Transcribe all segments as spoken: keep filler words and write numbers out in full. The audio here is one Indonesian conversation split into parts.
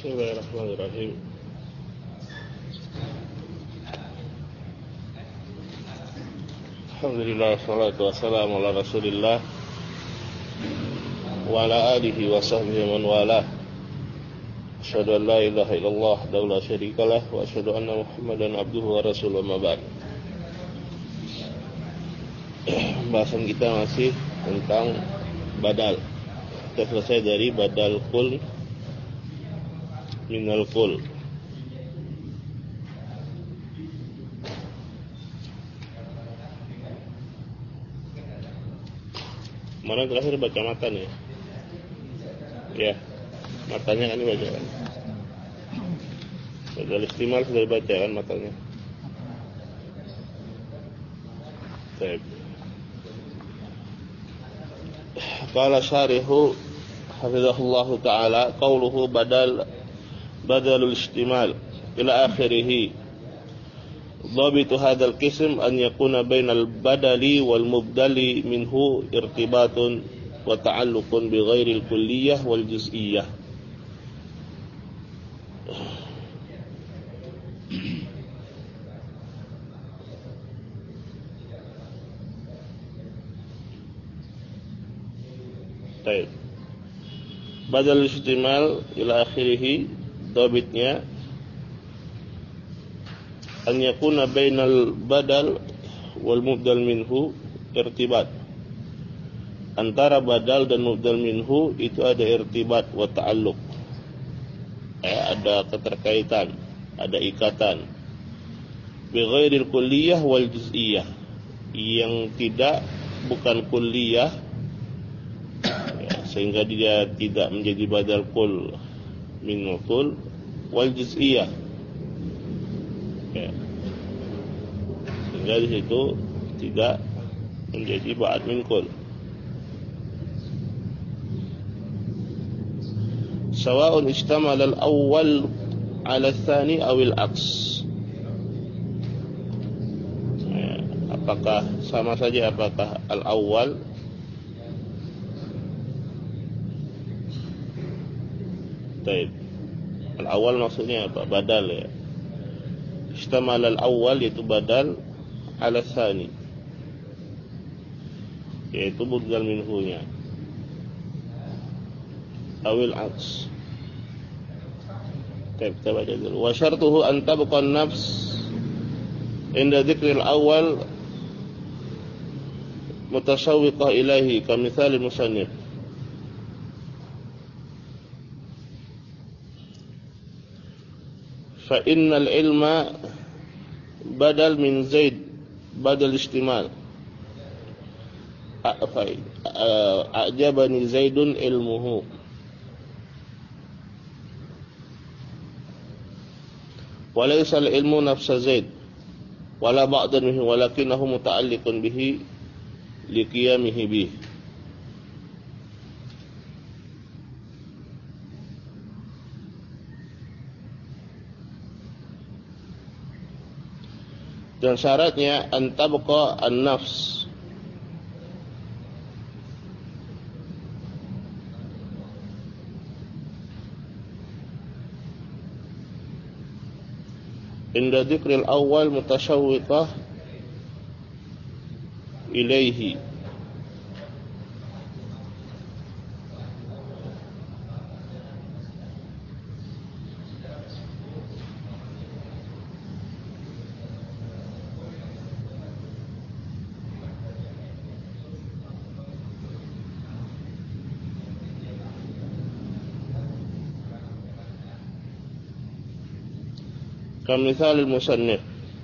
Bismillahirrahmanirrahim. Alhamdulillah, salatu wassalamu ala Rasulillah wa ala alihi wa sahbihi man walah. Asyhadu an la ilaha illallah wa la syarikalah wa asyhadu anna Muhammadan abduhu wa rasuluhu ma ba'd. Bahasan kita masih tentang badal. Kita selesai dari badal kul minal kul. Mana terakhir baca matan ya? Ya, matanya kan dibaca kan? Badal istimal sudah dibaca kan matanya? Baik. Qala syarihu hafizahullahu ta'ala qauluhu badal badalul istimal ila akhirih. Dhabitu hadzal qism an yakuna bainal badali wal mubdali minhu irtibatun wa ta'alluqun bi ghairil kulliyah wal juz'iyyah. Baik. Badal istimal ila akhirih, dhabitnya an yakuna bainal badal wal mubdal minhu irtibat. Antara badal dan mubdal minhu itu ada irtibat wa ta'alluq. Eh, ada keterkaitan, ada ikatan. Bi ghairil kulliyah wal juz'iyyah. Yang tidak bukan kulliyah, ya, sehingga dia tidak menjadi badal kul min kul wal juz'iyyah. Ya. Sehingga di situ tidak menjadi ba'd min kul. Sawa'un ishtamal al-awwal 'ala ats-tsani aw al-'aks. Ya, apakah sama saja apakah al-awwal Baik. Al-awwal maksudnya apa? Badal ya. Ishtamal al-awwal yaitu badal ala tsani, yaitu mubdal minhunya, awil aks. Kita baca dulu. Wa syartuhu an tabqa an-nafs inda dzikril awwal mutashawwiqah ilaihi kamithal al-musannif. Fa innal ilma badal min Zaid badal istimal. A'jabani Zaidun ilmuhu. Wa laysa al-ilmu nafsa Zaid wala ba'dan minhu walakinahu muta'alliqun bihi liqiyamihi bihi. Dan syaratnya antabqa an-nafs inda dzikril awal mutashawwiqah ilaihi. Kamithal al-musannif.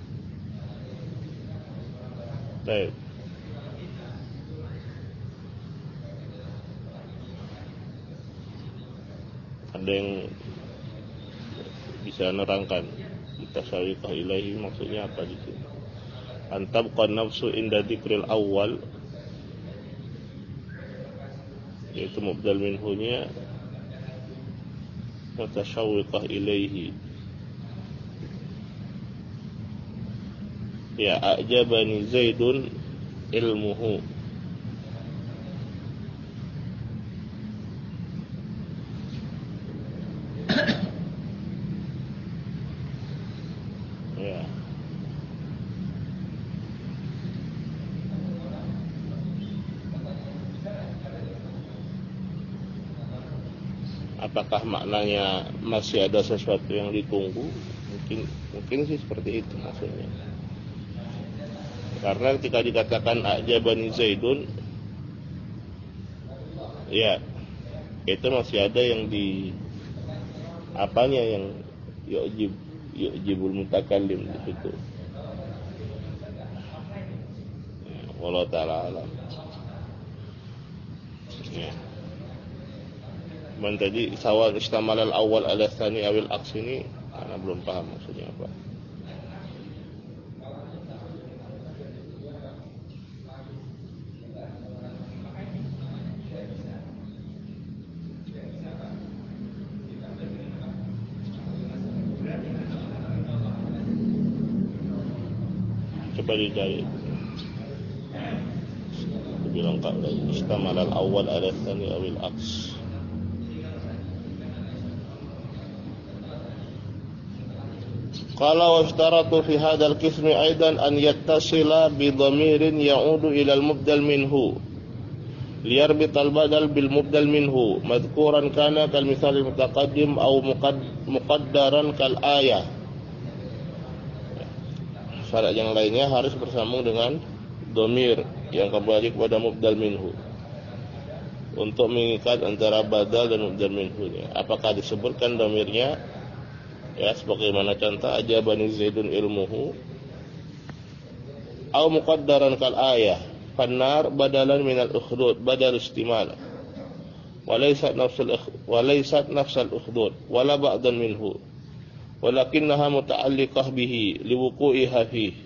Baik. Ada yang bisa nerangkan tasawwiqah ilahi maksudnya apa di sini? Antabqa nafsu inda dzikril awal, yaitu mubdal minhunya, mutashawwiqah ilaihi. Ya, a'jabani Zaidun ilmuhu. apakah maknanya masih ada sesuatu yang ditunggu? Mungkin mungkin sih seperti itu maksudnya. Karena ketika dikatakan a'jabani Zaidun, ya itu masih ada yang di apanya yang yu'jib yu'jibul mutakallim di situ. Ya, wallahu ta'ala alam. Ya. Man tadi sawan istamal al-awwal ala tsani awil aks ini karena belum paham maksudnya apa. Coba dicari lebih lengkap lagi. Istamal al-awwal ala tsani awil aks. Qala wa ishtaratu fi hadzal qismi aidan an yattasila bi dhamirin ya'udu ila al-mubdal minhu liyarbit al-badal bil mubdal minhu madhkuran kana kal misal al-mutaqaddim aw muqaddaran kal ayah. Syarat yang lainnya harus bersambung dengan dhamir yang kembali kepada mubdal minhu untuk mengikat antara badal dan mubdal minhu. Apakah disebutkan dhamirnya? Ya, sebagaimana contoh ajabani Zaidun ilmuhu atau muqaddaran kal ayah fannar badalan minal ukhdud badal istimal walaysat nafsul walaysat nafsal ukhdud wala ba'dan minhu walakinnaha muta'alliqah bihi liwuqu'iha fihi.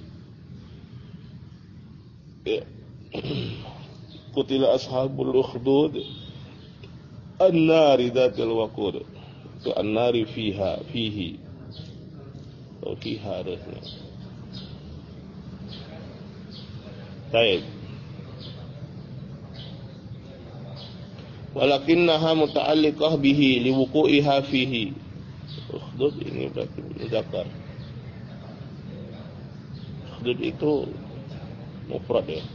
Qutila ashabul ukhdud an-nari dhatil waqud. Itu an-nari fiha fihi atau fiha harusnya. Baik. Walakinnaha muta'alliqah bihi liwuqu'iha fihi. Ukhdud ini berarti mudzakkar. Ukhdud itu mufrad ya.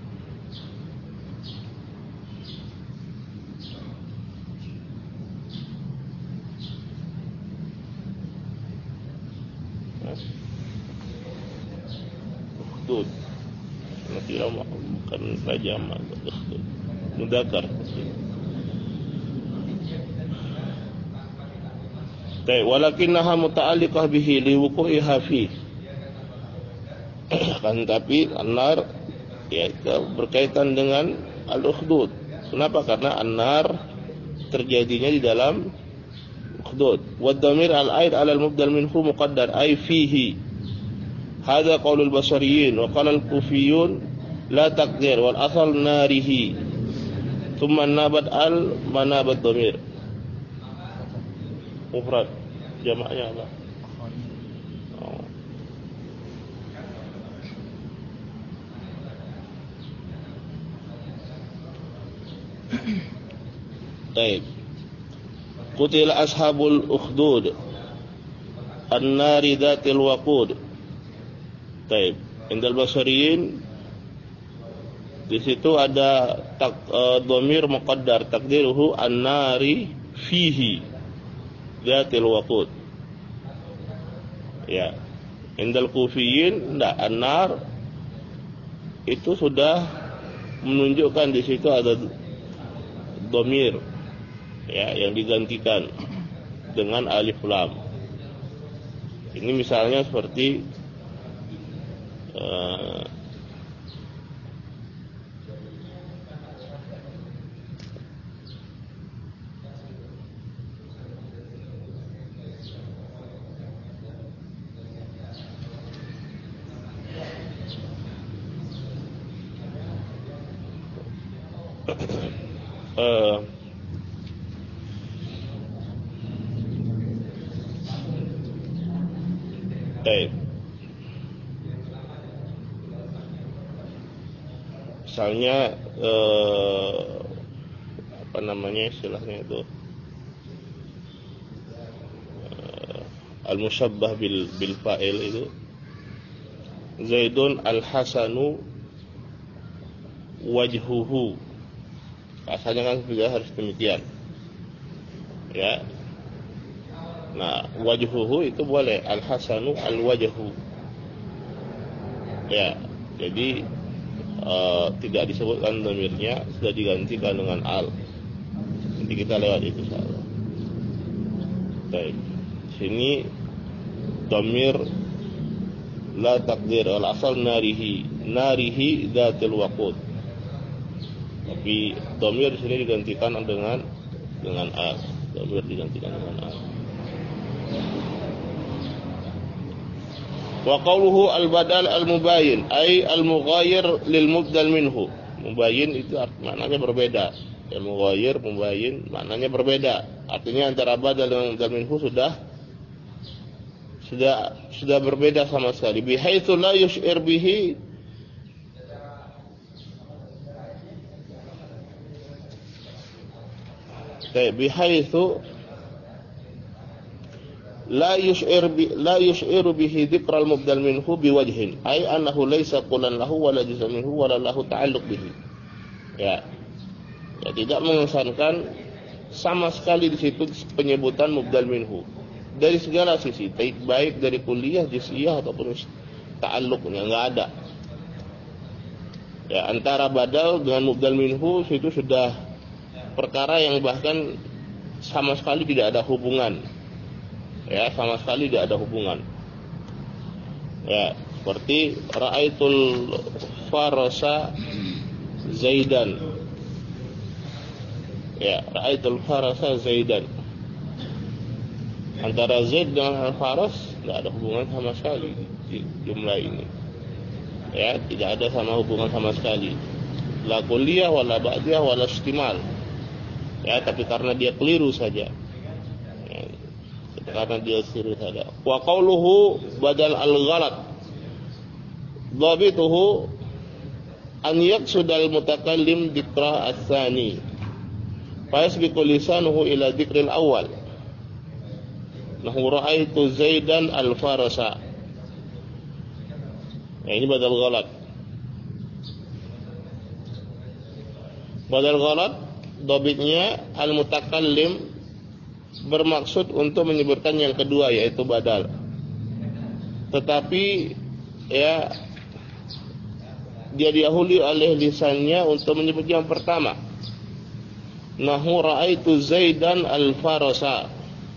Ukhdud nanti lama bukan saja amal ukhdud mudzakkar. Baik, walakinnaha muta'alliqah bihi liwuqu'iha fi. Kan tapi an-nar ya berkaitan dengan al-ukhdud. Kenapa? Karena an-nar terjadinya di dalam ukhdud. Wa dhamir al-aid 'ala al-mubdal minhu muqaddar ay fihi. Hadza qaulul basariyin wa qala al-kufiyun la taqdir wal asal narihi. Thumma nabat al manabat dhamir. Mufrad jamaknya apa? Oh. Baik. Qutila ashabul ukhdud an-nari dhatil waqud. Baik. Indal basariyin di situ ada tak uh, dhamir muqaddar takdiruhu an-nari fihi dhatil waqud. Ya. Indal kufiyin enggak, an-nar itu sudah menunjukkan di situ ada dhamir ya yang digantikan dengan alif lam. Ini misalnya seperti uh, uh, baik. Misalnya eh, apa namanya istilahnya itu eh, al-musyabbah bil bil fa'il itu Zaidun al-hasanu wajhuhu. Asalnya kan juga harus demikian. Ya. Nah, wajhuhu itu boleh, al-hasanu al-wajhu. Ya, jadi uh, tidak disebutkan dhamirnya, sudah digantikan dengan al. Nanti kita lewat itu insyaallah. Baik. Sini dhamir la taqdir, al-asal narihi, narihi dzatul waqud. Tapi dhamir di sini digantikan dengan dengan al. Dhamir digantikan dengan al. Wa qawluhu al-badal al-mubayyin ay al-mughayir lil mubdal minhu. Mubayyin itu maknanya berbeda. Al-mughayir, mubayyin maknanya berbeda. Artinya antara badal dengan mubdal minhu sudah sudah sudah berbeda sama sekali. Bi haitsu la yush'ir bihi bi haitsu la yush'ir bi la yush'iru bihi dzikral mubdal minhu biwajhin ay annahu laysa qulan lahu wala juz'un minhu wala lahu ta'alluq bihi. Ya. Ya, tidak mengesankan sama sekali di situ penyebutan mubdal minhu dari segala sisi, baik dari kuliah, juz'iyah ataupun ta'alluqnya enggak ada. Ya, antara badal dengan mubdal minhu itu sudah perkara yang bahkan sama sekali tidak ada hubungan. Ya, sama sekali tidak ada hubungan. Ya, seperti ra'aitul farasa Zaidan. Ya, ra'aitul farasa Zaidan. Antara Zaid dengan al-faras tidak ada hubungan sama sekali di jumlah ini. Ya, tidak ada sama hubungan sama sekali. La kulliyah wala ba'diyah wala istimal. Ya, tapi karena dia keliru saja. Karena dia sirri saja. Wa qawluhu badal al-ghalat dhabituhu an yaqsudal mutakallim dzikra ats-tsani fa yasbiqu lisanuhu ila dzikril awwal. Nahu ra'aitu Zaidan al-farasa. Ya, ini badal ghalat. Badal ghalat dhabitnya al-mutakallim bermaksud untuk menyebutkan yang kedua, yaitu badal. Tetapi ya dia didahului oleh lisannya untuk menyebut yang pertama. Nahu ra'aitu Zaidan al-farasa.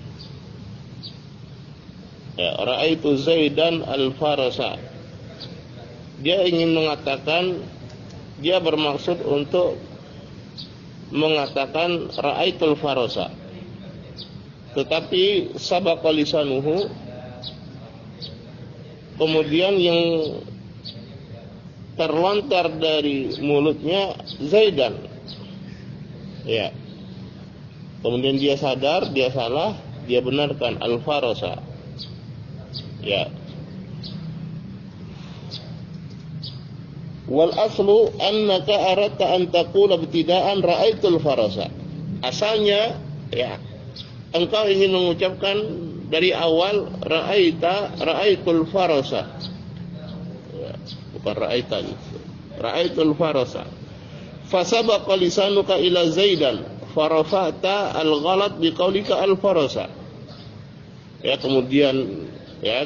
Ya, ra'aitu Zaidan al-farasa. Dia ingin mengatakan, dia bermaksud untuk mengatakan ra'aitul farasa. Tetapi sabaqa lisanuhu, kemudian yang terlontar dari mulutnya Zaidan. Ya. Kemudian dia sadar, dia salah, dia benarkan al-farasa. Ya. Wal aslu annaka aradta an taqula ibtida'an ra'aitul farasa. Asalnya ya, engkau ingin mengucapkan dari awal ra'aita ra'aitul farasa. Ya, bukan ra'aita. Ra'aitul farasa. Fasabaqa lisanuka ila Zaidan farafa'ta al-ghalat biqaulika al-farasa. Ya, kemudian ya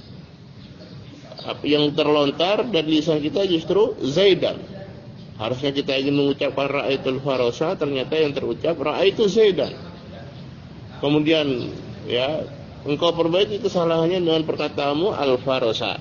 yang terlontar dari lisan kita justru Zaidan. Harusnya kita ingin mengucapkan ra'aitul farasa, ternyata yang terucap ra'aitu Zaidan. Kemudian ya engkau perbaiki kesalahannya dengan perkataanmu al-farasa.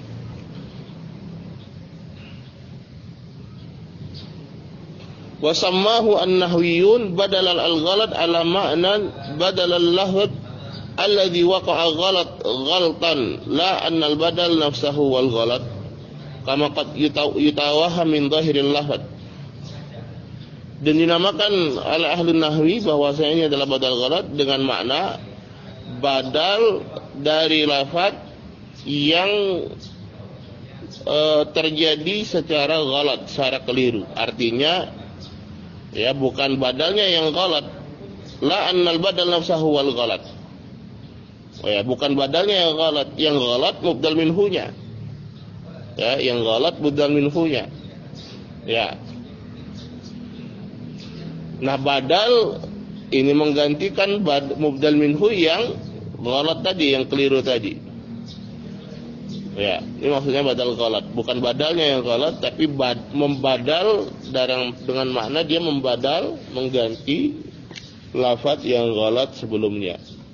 Wa sammahu an-nahwiyun badal al-ghalat ala ma'nan badal al-lahd alladhi waqa'a ghalat ghaltan la anna al-badal nafsahu wal ghalat kama qad yutawaha min dhahiril lahd. Dan dinamakan oleh ahli nahwi bahwasanya ini adalah badal ghalat dengan makna badal dari lafaz yang e, terjadi secara ghalat, secara keliru. Artinya ya bukan badalnya yang ghalat, la annal badal nafsahu wal ghalat. Oh ya, bukan badalnya yang ghalat, yang ghalat mubdal minhunya. Ya, yang ghalat mubdal minhunya. Ya. Nah, badal ini menggantikan bad, mubdal minhu yang ghalat tadi, yang keliru tadi. Ya, ini maksudnya badal ghalat, bukan badalnya yang ghalat, tapi bad, membadal dengan, dengan makna dia membadal, mengganti lafaz yang ghalat sebelumnya.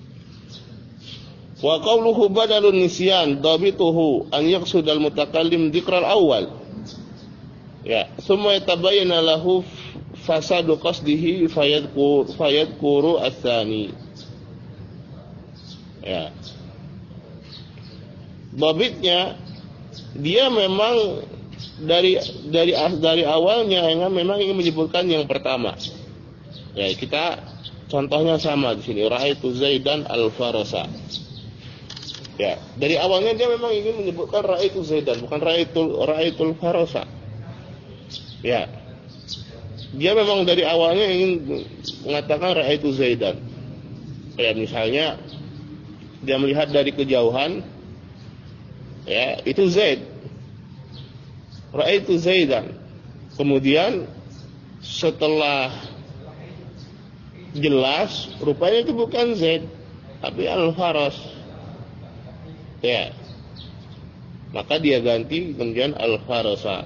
Wa qawluhu badalun nisyan dhabituhu an yaqsudal mutakallim dzikral awal. Ya, summa yatabayyana lahu fasadu qasdihi fayadkur fayadkuru ats-tsani. Ya. Dhabitnya dia memang dari dari dari awalnya yang memang ingin menyebutkan yang pertama. Ya, kita contohnya sama di sini, ra'aitu Zaidan al-Farasa. Ya, dari awalnya dia memang ingin menyebutkan ra'aitu Zaidan, bukan ra'aitul ra'aitul Farasa. Ya. Dia memang dari awalnya ingin mengatakan ra'aitu Zaidan. Ya, misalnya dia melihat dari kejauhan, ya, itu Zaid. Ra'aitu Zaidan. Kemudian setelah jelas, rupanya itu bukan Zaid, tapi Al-Faras. Ya. Maka dia ganti kemudian Al-Farasa.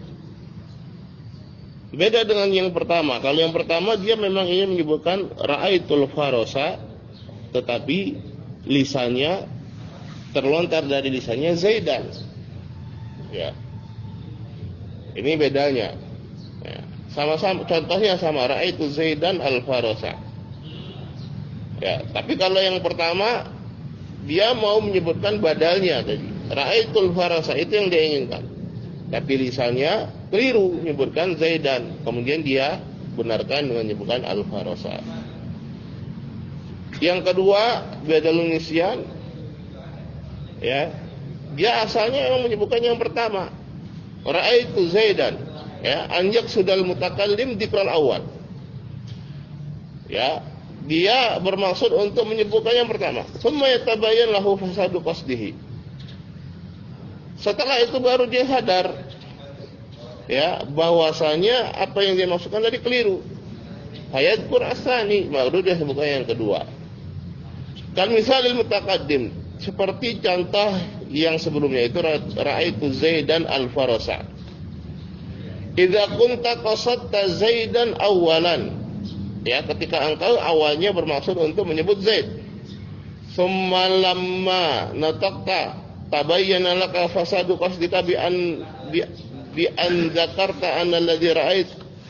Beda dengan yang pertama. Kalau yang pertama dia memang ingin menyebutkan Ra'aitul Farasa, tetapi lisannya terlontar dari lisannya Zaidan. Ya. Ini bedanya. Ya. Sama-sama, contohnya sama, Ra'aitu Zaidan al-Farasa. Ya, tapi kalau yang pertama dia mau menyebutkan badalnya tadi. Ra'aitul Farasa itu yang dia inginkan. Tapi lisannya keliru menyebutkan Zaidan. Kemudian dia benarkan dengan menyebutkan al-Farasa. Yang kedua, badalun nisyan. Ya. Dia asalnya memang menyebutkan yang pertama. Ra'aitu Zaidan. Ya, anjak sudal mutakallim dzikral awal. Ya, dia bermaksud untuk menyebutkan yang pertama. Summa yatabayyan lahu fasadu qasdihi. Setelah itu baru dia sadar, ya, bahwasanya apa yang dia maksudkan tadi keliru. Hayadkur asani, baru dia sebutkan yang kedua. Kal misalil mutaqaddim, seperti contoh yang sebelumnya itu ra'aitu Zaidan al-Farasa. Idza kunta qasadta Zaidan awalan, ya, ketika engkau awalnya bermaksud untuk menyebut Zaid. Summa lamma nataqta tabayyana laka fasadu qasdika bi an bi an dzakarta anna alladhi ra'ait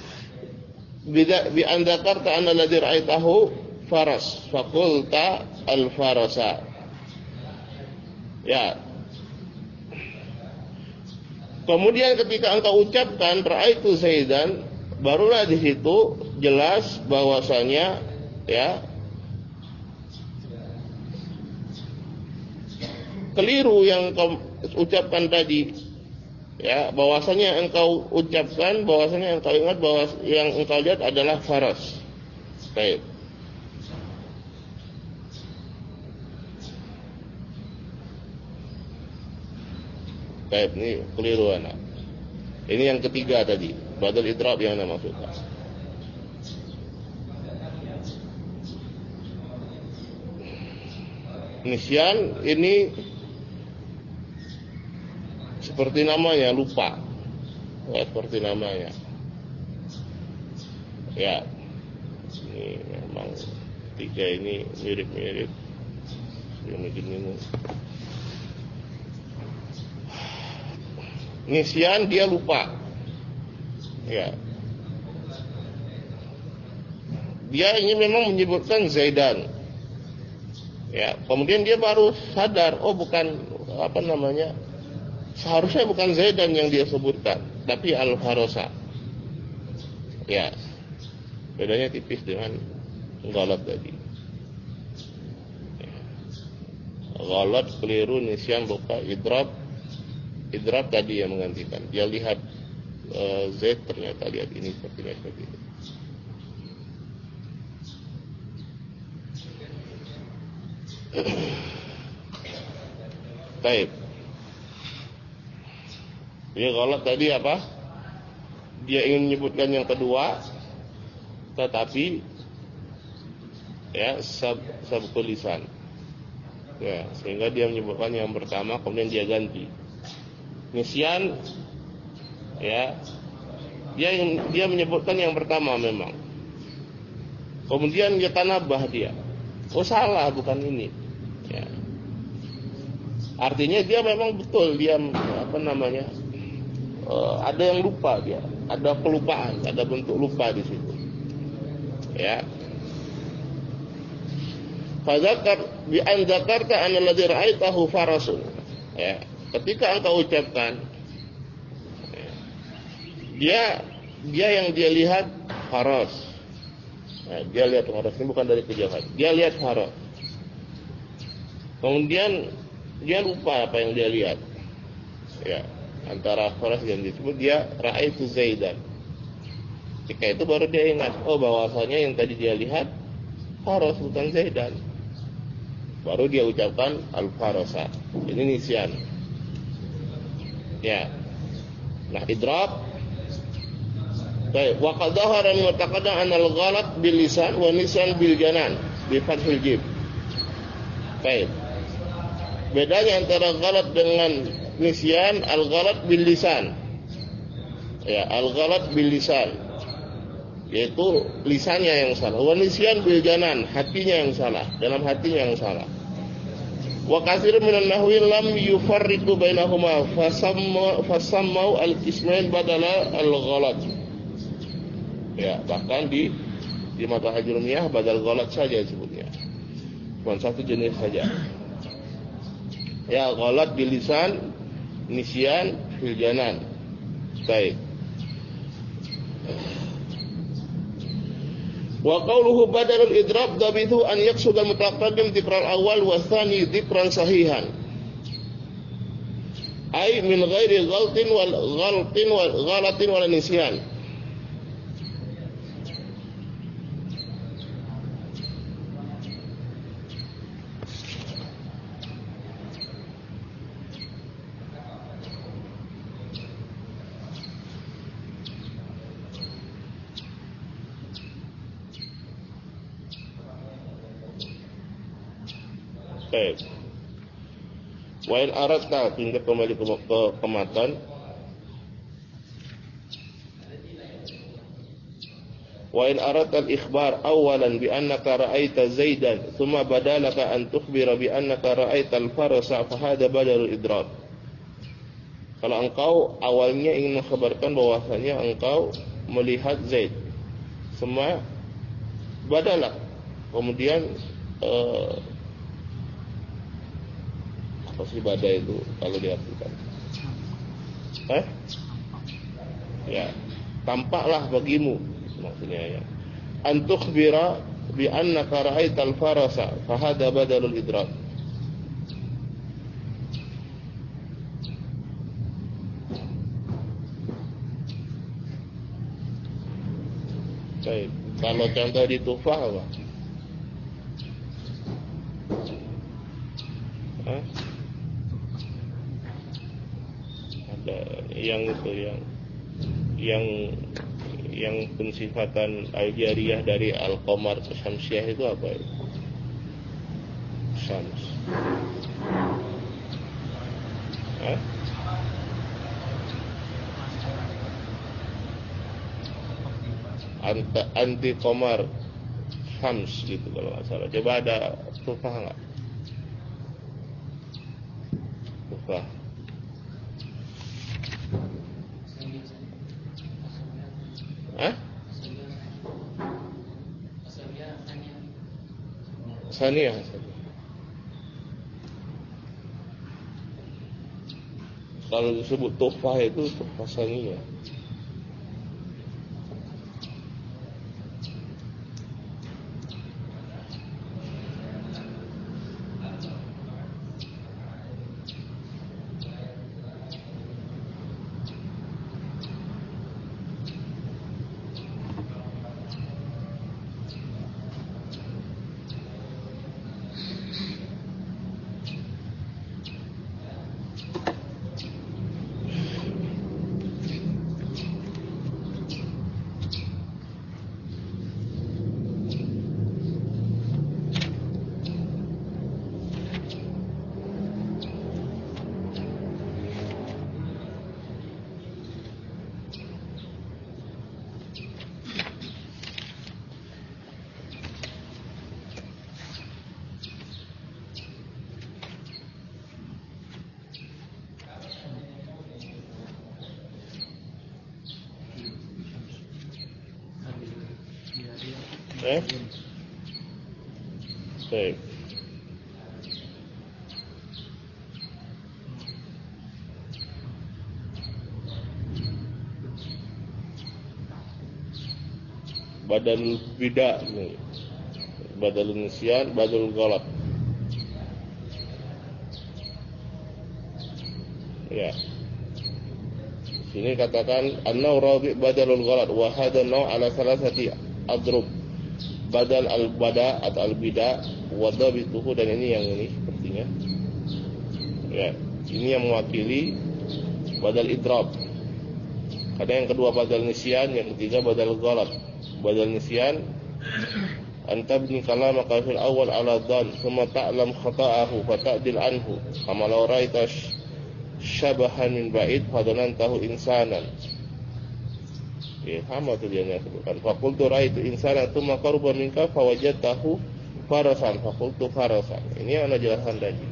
bi an dzakarta anna alladhi ra'aitahu faras faqulta al-farasa. Ya. Kemudian ketika engkau ucapkan ra'aitu Zaidan, barulah di situ jelas bahwasanya, ya, keliru yang engkau ucapkan tadi. Ya, bahwasanya engkau ucapkan, bahwasanya engkau ingat bahwa yang engkau lihat adalah faras. Baik. Baik, ini keliru anak. Ini yang ketiga tadi, badal idrab yang anda maksudkan. Nisyan ini seperti namanya, lupa. Ya, seperti namanya. Ya, ini memang tiga ini mirip-mirip. Yang bikin ini. Nisyan dia lupa. Ya. Dia ingin memang menyebutkan Zaidan. Ya, kemudian dia baru sadar, oh bukan, apa namanya? Seharusnya bukan Zaidan yang dia sebutkan, tapi al-Farasa. Ya. Bedanya tipis dengan ghalat tadi. Ya. Ghalat, keliru, nisyan, lupa, idrab. Idrab tadi yang menggantikan. Dia lihat uh, Z, ternyata lihat ini seperti ini, seperti ini. Baik. Dia ghalat tadi apa? Dia ingin menyebutkan yang kedua, tetapi ya sab sabqul lisan. Ya, sehingga dia menyebutkan yang pertama kemudian dia ganti. Nisyan, ya, dia dia menyebutkan yang pertama memang. Kemudian dia tanabah dia. Oh salah, bukan ini. Ya. Artinya dia memang betul dia apa namanya? Uh, ada yang lupa dia, ada kelupaan, ada bentuk lupa di situ. Ya. Fadzakar bi an dzakarta anna alladzi ra'aitahu farasun. Ya, ketika engkau ucapkan ya, dia dia yang dia lihat faras. Ya, dia lihat faras, ini bukan dari kejauhan. Dia lihat faras. Kemudian dia lupa apa yang dia lihat. Ya, antara faras dan disebut dia ra'aitu Zaidan. Ketika itu baru dia ingat, oh bahwasanya yang tadi dia lihat faras bukan Zaidan. Baru dia ucapkan al-farasa. Ini nisyan. Ya. Nah, idrab. Baik, wa qad dhahara min taqaddam an al-ghalat bil lisan wa nisyan bil janan bi fathil jim. Baik. Bedanya antara ghalat dengan nisyan, al-ghalat bil lisan. Ya, al-ghalat bil lisan. Yaitu lisannya yang salah. Wa nisyan bil janan, hatinya yang salah, dalam hatinya yang salah. Wa katsirun minan nahwi lam yufarriqu bainahuma fasamma fasammau al-qismain badala al-ghalat. Ya, bahkan di di mata ajrumiyah badal ghalat saja disebutnya. Cuma satu jenis saja. Ya, ghalat bil lisan, nisyan fil janan. Baik. Wa qawluhu badalul idrab dabithu an yaqsud al-mutaqaddim dzikral awal wa tsani dzikran sahihan. Ai min ghairi ghaltin wal ghaltin wal ghalatin wal nisyan. Baik. Wa in aradta, hingga kembali ke, ke, ke matan. Wa in aradta al-ikhbar awalan bi annaka ra'aita Zaidan thumma badalaka an tukhbira bi annaka ra'aita al-farasa fa hadha badalul idrab. Kalau engkau awalnya ingin mengkhabarkan bahwasanya engkau melihat Zaid, semua badalak. Kemudian uh, apa sih badai itu kalau diartikan? Eh? Ya, tampaklah bagimu maksudnya ya. An tukhbira bi annaka ra'aital farasa fa hadha badalul idrab. Baik, kalau contoh di Tufah apa? Hah? Ada yang itu yang yang yang pensifatan al-jariyah dari al-qamar ke syamsiah itu apa itu? Syams. Hah? Anti, anti qamar syams gitu kalau nggak salah. Coba ada Tufah nggak? Tufah. Hah? Saniyah. Kalau disebut Tufah itu Tufah Saniyah. Eh? Baik. Badal bida nih. Badal nisyan, badal ghalat. Ya. Sini katakan an-naw rabi badalul ghalat wa hadha an-naw ala salasati adrub. Badal al-bada atau al-bida wa dhabituhu, dan ini yang ini sepertinya. Ya, ini yang mewakili badal idrab. Karena yang kedua badal nisyan, yang ketiga badal ghalat. Badal nisyan anta bni kalamaka fil awal ala dhan thumma ta'lam khata'ahu fa ta'dil anhu kama law ra'aita syabahan min ba'id fadanantahu insanan. Ya, sama tu dia yang sebutkan. Faqultu ra'aitu insanan thumma qaruba minka fawajadtahu farasan faqultu farasan. Ini yang ana jelaskan tadi.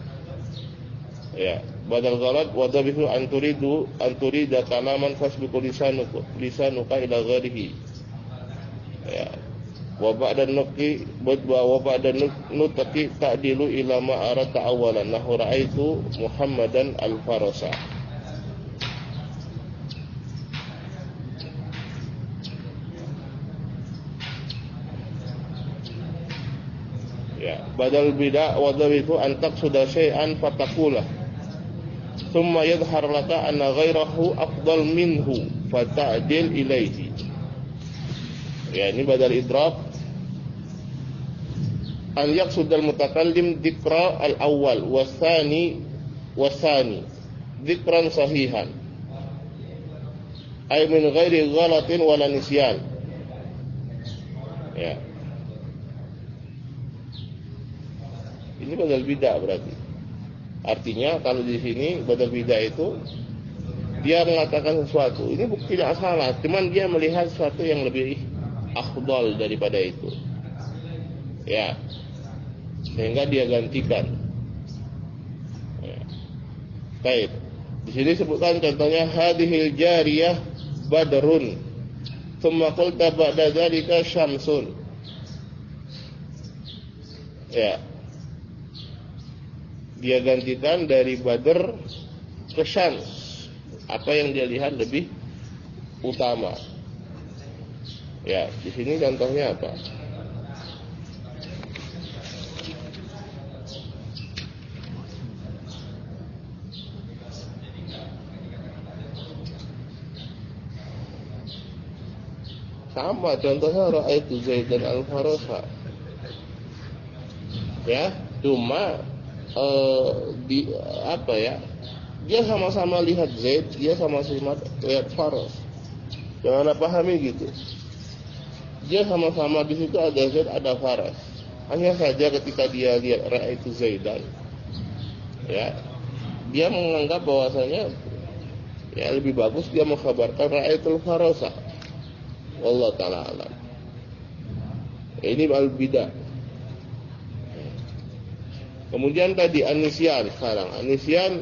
Ya, badal ghalat wa dhabihu an turidu an turida kalaman fasbiqu lisanuka lisanuka ila ghairihi. Ya. Wa ba'da nuqi wa ba'da nutqi ta'dilu ila ma arata awalan nahu ra'aitu Muhammadan al-farasa. Ya, badal bida wa dhabitu an taqsuda syai'an fataqula thumma yadhhar laka anna ghairahu afdal minhu fata'dil ilaihi. Ya, ini badal idrab. An yaqsudal mutakallim dzikra al-awwal wasani wasani dzikran sahihan ay min ghairi ghalatin wala nisyan. Ya. Ini badal bid'ah berarti. Artinya kalau di sini badal bid'ah itu dia mengatakan sesuatu, ini bukan tidak salah, cuman dia melihat sesuatu yang lebih afdal daripada itu. Ya. Sehingga dia gantikan. Ya. Baik. Di sini sebutkan contohnya hadhil jariyah badrun. Tsumma qulta ba'da dzalika syamsun. Ya. Dia gantikan dari badr ke syams. Apa yang dia lihat lebih utama. Ya, di sini contohnya apa? Sama contohnya ra'aitu Zaidan al-farasa. Ya, cuma eh, di apa ya? Dia sama-sama lihat Zaid, dia sama-sama lihat faras. Jangan pahami gitu. Dia sama-sama di situ ada Zaid, ada faras. Hanya saja ketika dia lihat ra'aitu Zaidan, ya, dia menganggap bahwasanya ya lebih bagus dia mengkhabarkan ra'aitul farasa. Wallahu ta'ala alam. Ini al-bidah. Kemudian tadi an-nisyan sekarang. An-nisyan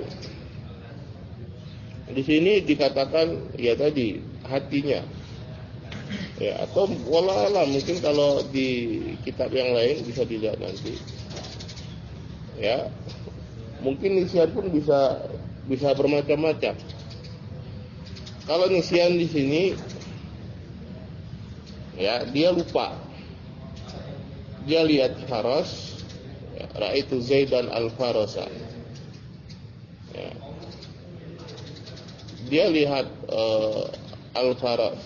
di sini dikatakan ya tadi hatinya. Ya, atau wallahu alam, mungkin kalau di kitab yang lain bisa dilihat nanti. Ya. Mungkin nisyan pun bisa bisa bermacam-macam. Kalau nisyan di sini ya, dia lupa. Dia lihat faras, ya, ra'aitu Zaidan al-farasa. Ya. Dia lihat uh, al-faras.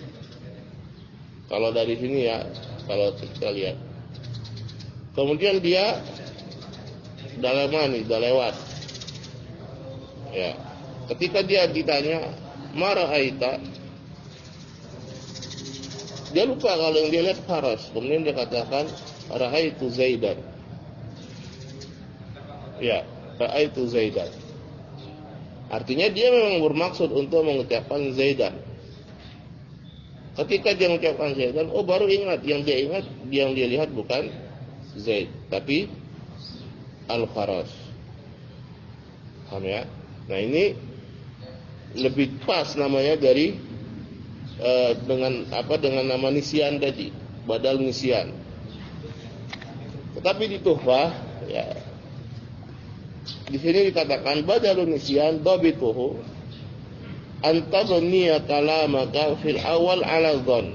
Kalau dari sini ya, kalau kita lihat. Kemudian dia dalam mana? Sudah lewat. Ya. Ketika dia ditanya, "Ma ra'aita?" Dia lupa kalau yang dia lihat faras. Kemudian dia katakan ra'aitu Zaidan. Ya, ra'aitu Zaidan. Artinya dia memang bermaksud untuk mengucapkan Zaidan. Ketika dia mengucapkan Zaidan, oh baru ingat, yang dia ingat, yang dia lihat bukan Zaid, tapi al-faras. Paham ya? Nah ini lebih pas namanya dari Uh, dengan apa dengan nama nisyan tadi. badal nisyan. Tetapi di Tuhfah, ya, di sini dikatakan badalun nisyan dabituhu antabniya kalamaka fil awal ala dhann.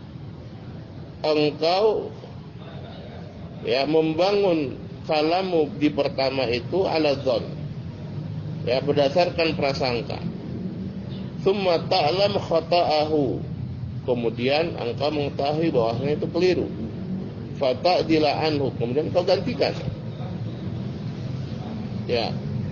Engkau ya membangun kalamu di pertama itu ala dhann, ya berdasarkan prasangka. Tsumma ta'lam khata'ahu, kemudian engkau mengetahui bahwasanya itu keliru. Fata'dila anhu, kemudian kau gantikan. Ya.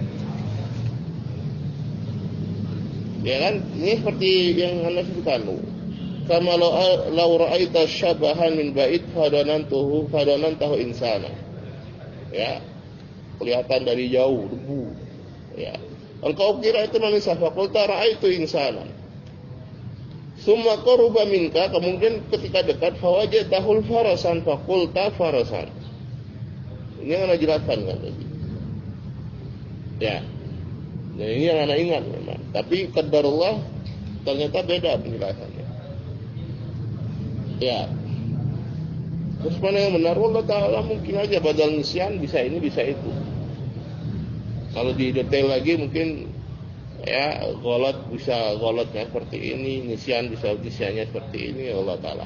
Ya kan, ini seperti yang Anda sebutkan. Kama law ra'aita syabahan min ba'id fadanantuhu fadanantahu insana. Ya. Kelihatan dari jauh debu. Ya. Engkau kira itu manusia, faqulta ra'aitu insana. Summa qaruba minka, kemudian ketika dekat fawajadahul farasan faqulta farasan. Ini yang Anda jelaskan kan tadi. Ya. Nah, ini yang Anda ingat memang. Tapi qadarullah ternyata beda penjelasannya. Ya. Terus mana yang benar? Allah Ta'ala mungkin aja badal nisyan bisa ini bisa itu. Kalau di detail lagi mungkin ya ghalat bisa ghalatnya seperti ini, nisyan bisa nisyannya seperti ini, Allah Ta'ala.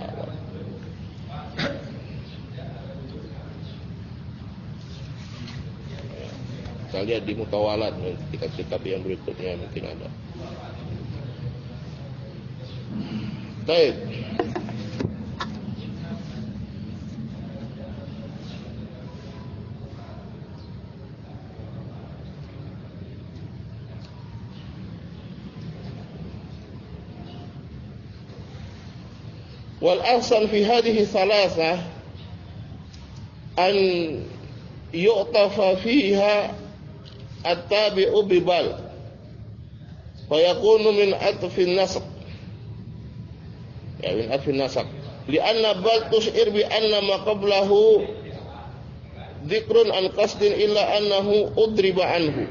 Kita lihat di mutawalat kitab-kitab yang berikutnya mungkin ada. Baik. Wal ahsan fi hadhihi thalatha an yu'tafa fiha at-tabi'u bi bal fa yakunu min atfin nasq, ya min atfin nasq li'anna bal tush'ir bi anna ma qablahu dhikrun an qasdin illa annahu udriba anhu.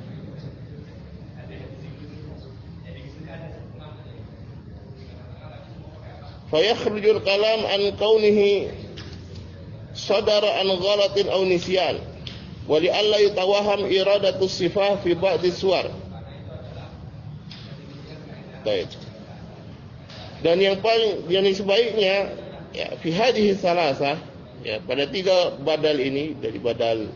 Fayakhrujul kalam an kaunihi sadara an ghalatin aw nisyan wa li alla yatawaham iradatu sifah fi ba'di suwar. Baik. Dan yang paling yang sebaiknya ya fi hadhihi salasah, ya pada tiga badal ini, dari badal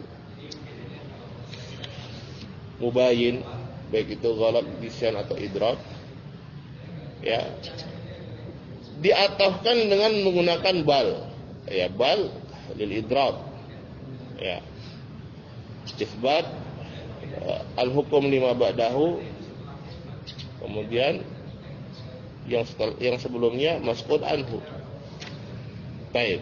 mubayyin baik itu ghalat, nisyan atau idrak, ya diatafkan dengan menggunakan bal, ya bal lil idrak, ya isbat al hukum lima ba'dahu, kemudian yang setel, yang sebelumnya masqud anhu. Baik.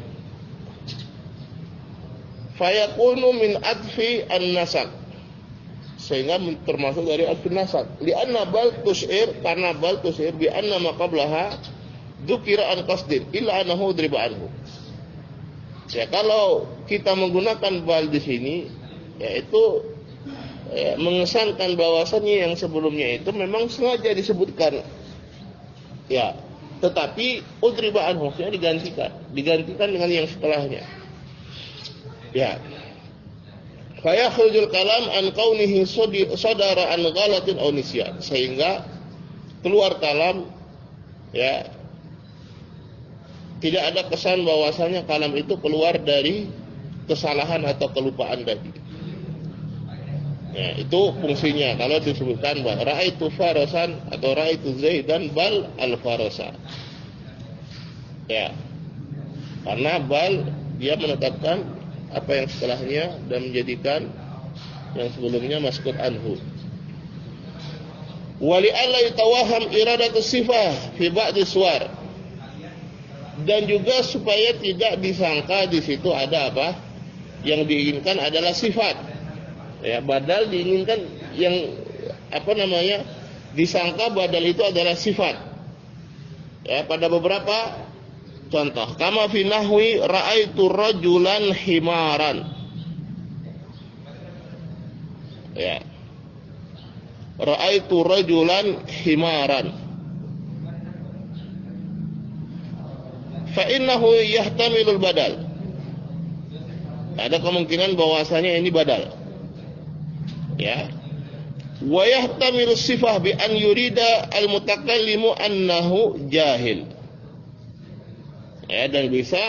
Fayakunu min adfi an-nasab, sehingga termasuk dari adfi nasab. Li anna bal tusyir, karena bal tusyir bi anna ma qablaha dzukira an qasdin illa annahu driba anhu. Ya, kalau kita menggunakan bal di sini, yaitu ya, mengesankan bahwasannya yang sebelumnya itu memang sengaja disebutkan. Ya, tetapi udriba anhu, maksudnya digantikan, digantikan dengan yang setelahnya. Ya. Fa yakhrujul kalam an kaunihi sadara an ghalatin aw nisyan, sehingga keluar kalam ya tidak ada kesan bahwasanya kalam itu keluar dari kesalahan atau kelupaan tadi. Ya, itu fungsinya kalau disebutkan bahwa ra'aitu farasan atau ra'aitu zaidan bal al farasa. Ya. Karena bal dia menetapkan apa yang setelahnya dan menjadikan yang sebelumnya masqut anhu. Wa li alla yatawaham iradatu sifah fi ba'di suwar. Dan juga supaya tidak disangka di situ ada apa? Yang diinginkan adalah sifat. Ya, badal diinginkan yang apa namanya? Disangka badal itu adalah sifat. Ya, pada beberapa contoh, kama fi nahwi ra'aitu rajulan himaran. Ya. Ra'aitu rajulan himaran. fa innahu yahtamilul badal. Ada kemungkinan bahwasanya ini badal. Ya. Wa yahtamilu sifah bi an yurida al-mutakallimu annahu jahil. Ya, dan bisa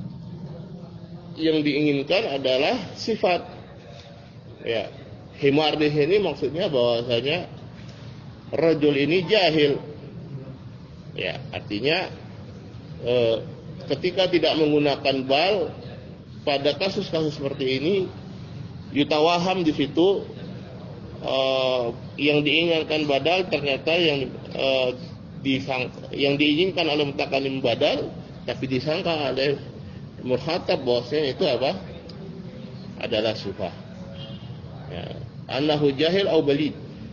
yang diinginkan adalah sifat. Ya, himar di sini maksudnya bahwasanya rajul ini jahil. Ya, artinya eh, ketika tidak menggunakan bal pada kasus-kasus seperti ini yutawaham di situ Uh, yang diinginkan badal ternyata yang uh, disang, yang diinginkan oleh mutakallim badal, tapi disangka oleh mukhatab bahwasanya itu apa? Adalah sifah. Ya. Annahu jahil au balid.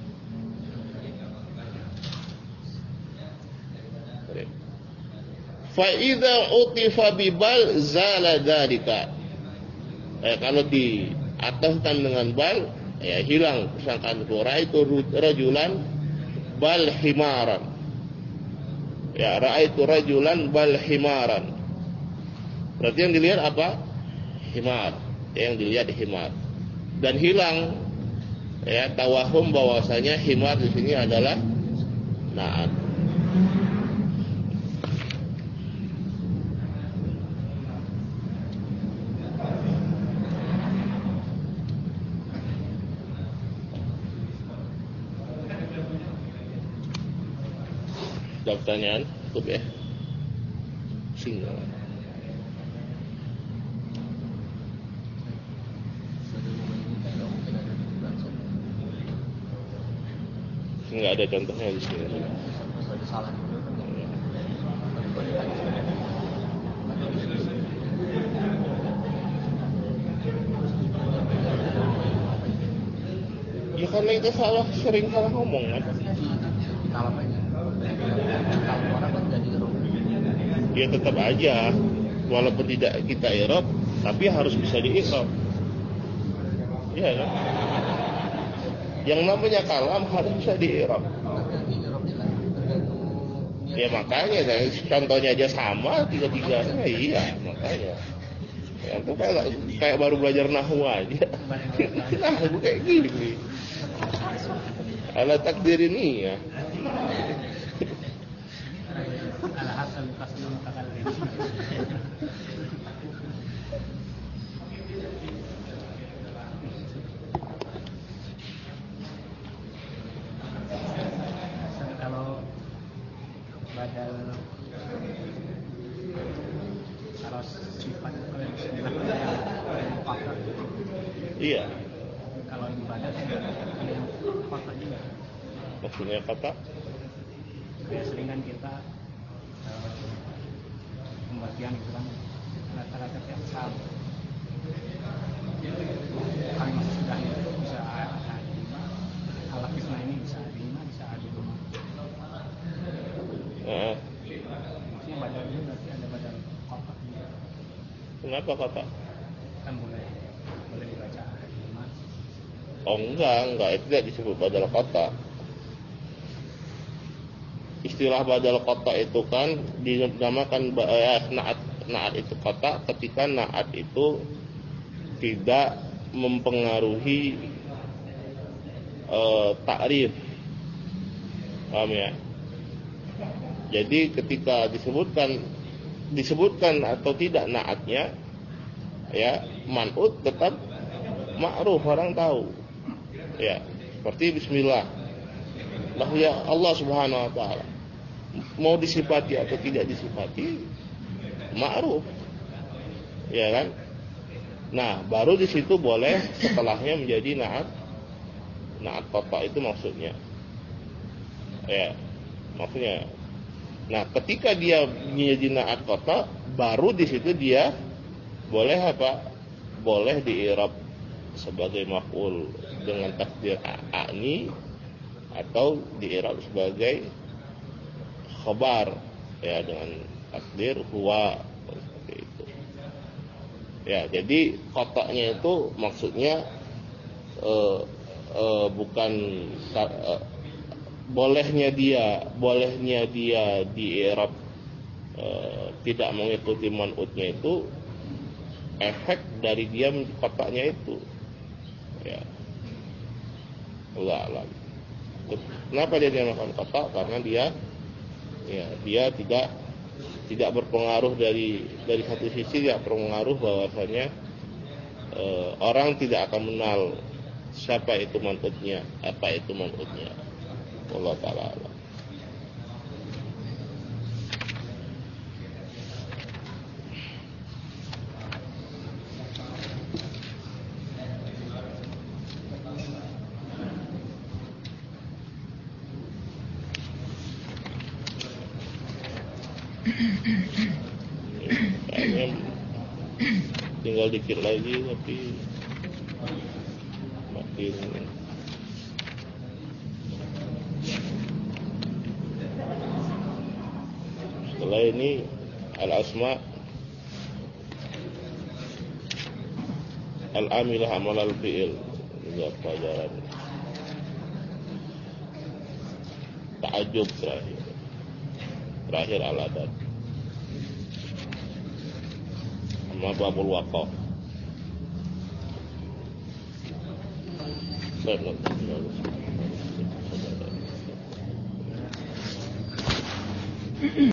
Fa idza utifa bi bal zala dzalika. Eh, kalau diataskan dengan bal, ya hilang persangkaan itu. Ra'aitu rajulan bal himaran. Ya, ra'aitu rajulan bal himaran. Berarti yang dilihat apa? Himar. Yang dilihat himar. Dan hilang ya tawahum bahwasanya himar di sini adalah na'at. Ada pertanyaan? Cukup ya? Single. Enggak ada contohnya di sini. Ya karena itu salah, sering salah ngomong kan? Kalau orang kan jadi Arab. Ya tetap aja, walaupun tidak kita Arab, tapi harus bisa di Arab. Iya kan? Yang namanya kalam harus bisa di Arab. Ya makanya, contohnya aja sama tiga-tiganya, iya makanya. Ya itu kayak, kayak baru belajar nahwu aja. Nahwu kayak gini. Ala takdir ini ya. Kalau badal, kalau sifat kalau yang faktor, iya. Kalau di badal yang faktor juga. Maksudnya kata? Ya sering kan kita uh, pembagian itu kan rata-rata tiap sama. Kami masih sudah itu bisa ada lima, alakisma ini bisa ada lima, bisa ada lima. Uh. Maksudnya badal itu berarti ada badal kotak. Kenapa kata? Kan boleh boleh dibaca lima. Oh enggak, enggak itu tidak disebut badal kotak. Istilah badal kota itu kan dinamakan ya, naat naat itu kota ketika naat itu tidak mempengaruhi uh, takrif, paham ya? Jadi ketika disebutkan disebutkan atau tidak naatnya, ya man'ut tetap ma'ruf, orang tahu, ya seperti Bismillah, lah ya Allah Subhanahu Wa Taala. Mau disifati atau tidak disifati ma'ruf, ya kan? Nah baru di situ boleh setelahnya menjadi naat naat kota itu maksudnya, ya maksudnya. Nah ketika dia menjadi naat kota, baru di situ dia boleh apa? Boleh di-i'rab sebagai maf'ul dengan takdir a'ni atau di-i'rab sebagai khabar ya dengan takdir huwa seperti itu. Ya, jadi kotaknya itu maksudnya uh, uh, bukan uh, bolehnya dia, bolehnya dia di i'rab uh, tidak mengikuti man'utnya itu efek dari dia kotaknya itu. Ya. Allah alam. Kenapa dia dinamakan kotak? Karena dia ya dia tidak tidak berpengaruh dari dari satu sisi, tidak berpengaruh bahwasanya e, orang tidak akan mengenal siapa itu man'utnya, apa itu man'utnya. Allah taala alam. Kayaknya tinggal dikit lagi tapi makin setelah ini al-asma al-amilah amal al-fi'il juga pelajaran ta'ajub terakhir terakhir al-adad sama babul waqaf. Baik,